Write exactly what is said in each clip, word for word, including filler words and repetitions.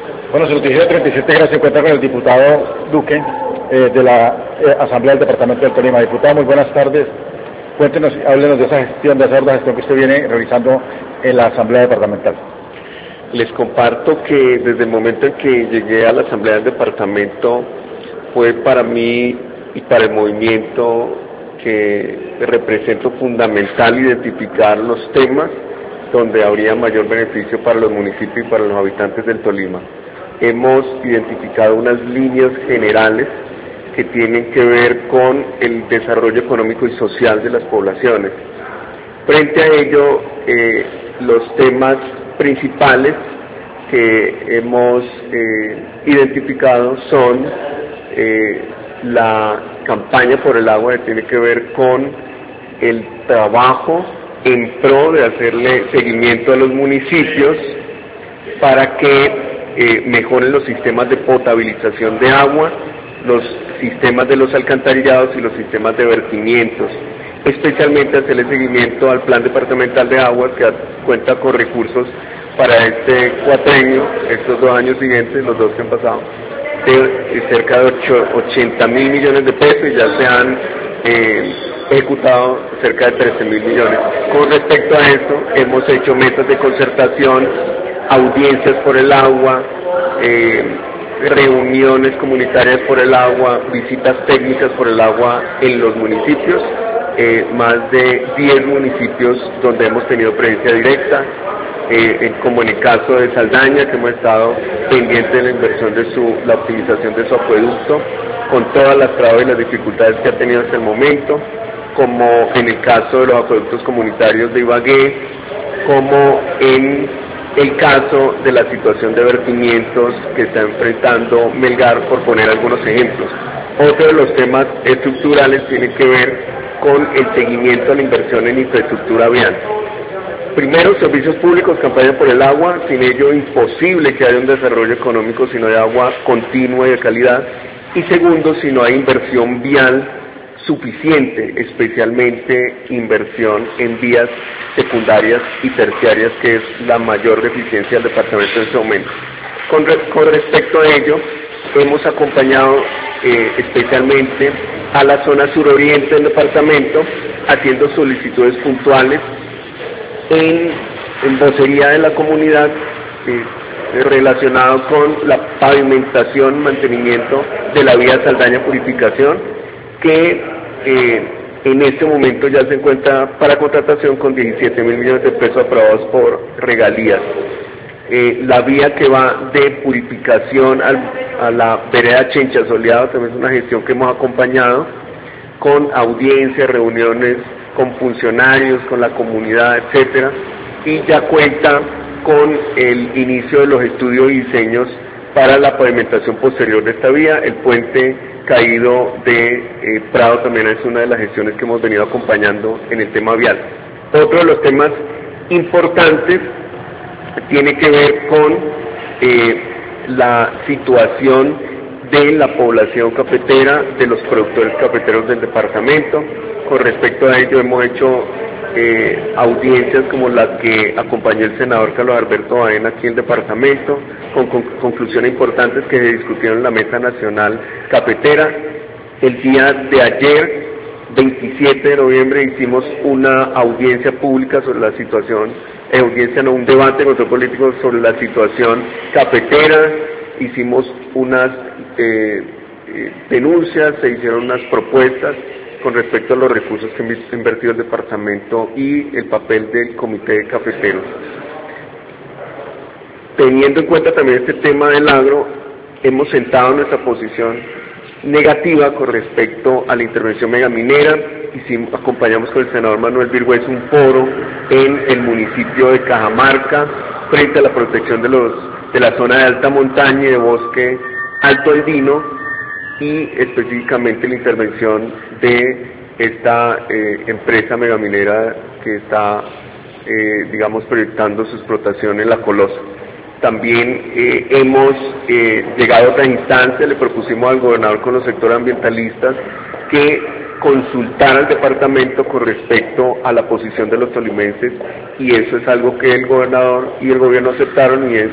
Bueno, su noticia treinta y siete gracias, se encuentra con el diputado Duque eh, de la eh, Asamblea del Departamento del Tolima. Diputado, muy buenas tardes. Cuéntenos, háblenos de esa gestión, de esa gestión que usted viene realizando en la Asamblea Departamental. Les comparto que desde el momento en que llegué a la Asamblea del Departamento fue para mí y para el movimiento que represento fundamental identificar los temas donde habría mayor beneficio para los municipios y para los habitantes del Tolima. Hemos identificado unas líneas generales que tienen que ver con el desarrollo económico y social de las poblaciones. Frente a ello, eh, los temas principales que hemos eh, identificado son eh, la campaña por el agua, que tiene que ver con el trabajo en pro de hacerle seguimiento a los municipios para que eh, mejoren los sistemas de potabilización de agua, los sistemas de los alcantarillados y los sistemas de vertimientos, especialmente hacerle seguimiento al Plan Departamental de Aguas, que cuenta con recursos para este cuatrenio, estos dos años siguientes, los dos que han pasado, de cerca de ochenta mil millones de pesos, y ya se han eh, ejecutado cerca de trece mil millones. Con respecto a esto, hemos hecho metas de concertación, audiencias por el agua, eh, reuniones comunitarias por el agua, visitas técnicas por el agua en los municipios, eh, más de diez municipios donde hemos tenido presencia directa, eh, como en el caso de Saldaña, que hemos estado pendientes de la inversión de su, la optimización de su acueducto, con todas las trabas y las dificultades que ha tenido hasta el momento, como en el caso de los acueductos comunitarios de Ibagué, como en el caso de la situación de vertimientos que está enfrentando Melgar, por poner algunos ejemplos. Otro de los temas estructurales tiene que ver con el seguimiento a la inversión en infraestructura vial. Primero, servicios públicos, campaña por el agua, sin ello imposible que haya un desarrollo económico si no hay agua continua y de calidad. Y segundo, si no hay inversión vial suficiente, especialmente inversión en vías secundarias y terciarias, que es la mayor deficiencia del departamento en este momento. Con, re, con respecto a ello, hemos acompañado eh, especialmente a la zona suroriente del departamento, haciendo solicitudes puntuales en, en vocería de la comunidad eh, relacionado con la pavimentación, mantenimiento de la vía Saldaña Purificación, que eh, en este momento ya se encuentra para contratación con diecisiete mil millones de pesos aprobados por regalías. Eh, la vía que va de Purificación al, a la vereda Chencha Soleado también es una gestión que hemos acompañado con audiencias, reuniones con funcionarios, con la comunidad, etcétera, y ya cuenta con el inicio de los estudios y diseños para la pavimentación posterior de esta vía. El puente caído de eh, Prado también es una de las gestiones que hemos venido acompañando en el tema vial. Otro de los temas importantes tiene que ver con eh, la situación de la población cafetera, de los productores cafeteros del departamento. Con respecto a ello hemos hecho eh, audiencias como las que acompañó el senador Carlos Alberto Baena aquí en el departamento, con, con conclusiones importantes que se discutieron en la Mesa Nacional Cafetera. El día de ayer, veintisiete de noviembre, hicimos una audiencia pública sobre la situación, eh, audiencia no, un debate con otros políticos sobre la situación cafetera. Hicimos unas eh, eh, denuncias, se hicieron unas propuestas con respecto a los recursos que ha invertido el departamento y el papel del comité de cafeteros. Teniendo en cuenta también este tema del agro, hemos sentado nuestra posición negativa con respecto a la intervención megaminera. Hicimos, acompañamos con el senador Manuel Virgüez un foro en el municipio de Cajamarca frente a la protección de, los, de la zona de alta montaña y de bosque alto andino, y específicamente la intervención de esta eh, empresa megaminera que está, eh, digamos, proyectando su explotación en La Colosa. También eh, hemos eh, llegado a otra instancia, le propusimos al gobernador con los sectores ambientalistas que consultara al departamento con respecto a la posición de los tolimenses, y eso es algo que el gobernador y el gobierno aceptaron, y es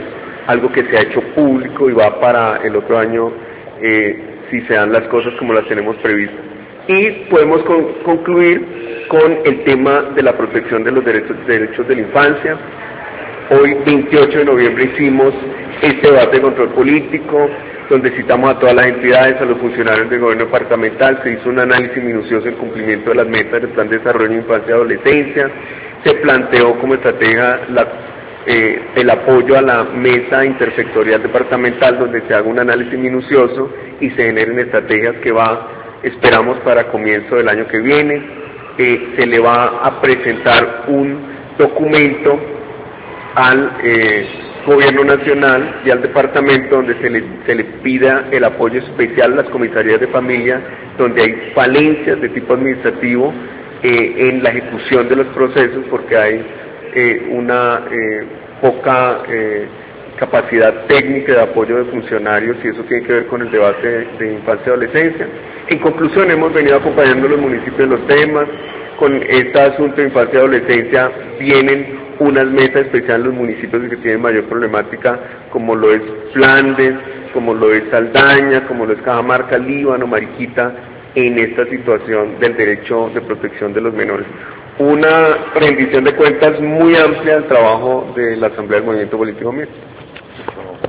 algo que se ha hecho público y va para el otro año eh, si se dan las cosas como las tenemos previstas. Y podemos con, concluir con el tema de la protección de los derechos, derechos de la infancia. Hoy, veintiocho de noviembre, hicimos este debate de control político, donde citamos a todas las entidades, a los funcionarios del gobierno departamental, se hizo un análisis minucioso del cumplimiento de las metas del Plan de Desarrollo de Infancia y Adolescencia, se planteó como estrategia la, eh, el apoyo a la mesa intersectorial departamental, donde se haga un análisis minucioso y se generen estrategias que va, esperamos para comienzo del año que viene. Eh, se le va a presentar un documento al eh, Gobierno Nacional y al Departamento, donde se le, se le pida el apoyo especial a las comisarías de familia, donde hay falencias de tipo administrativo eh, en la ejecución de los procesos, porque hay eh, una eh, poca eh, capacidad técnica de apoyo de funcionarios, y eso tiene que ver con el debate de, de infancia y adolescencia. En conclusión, hemos venido acompañando a los municipios en los temas. Con este asunto de infancia y adolescencia vienen unas metas especiales en los municipios que tienen mayor problemática, como lo es Flandes, como lo es Saldaña, como lo es Cajamarca, Líbano, Mariquita, en esta situación del derecho de protección de los menores. Una rendición de cuentas muy amplia al trabajo de la Asamblea del Movimiento Político Mixto.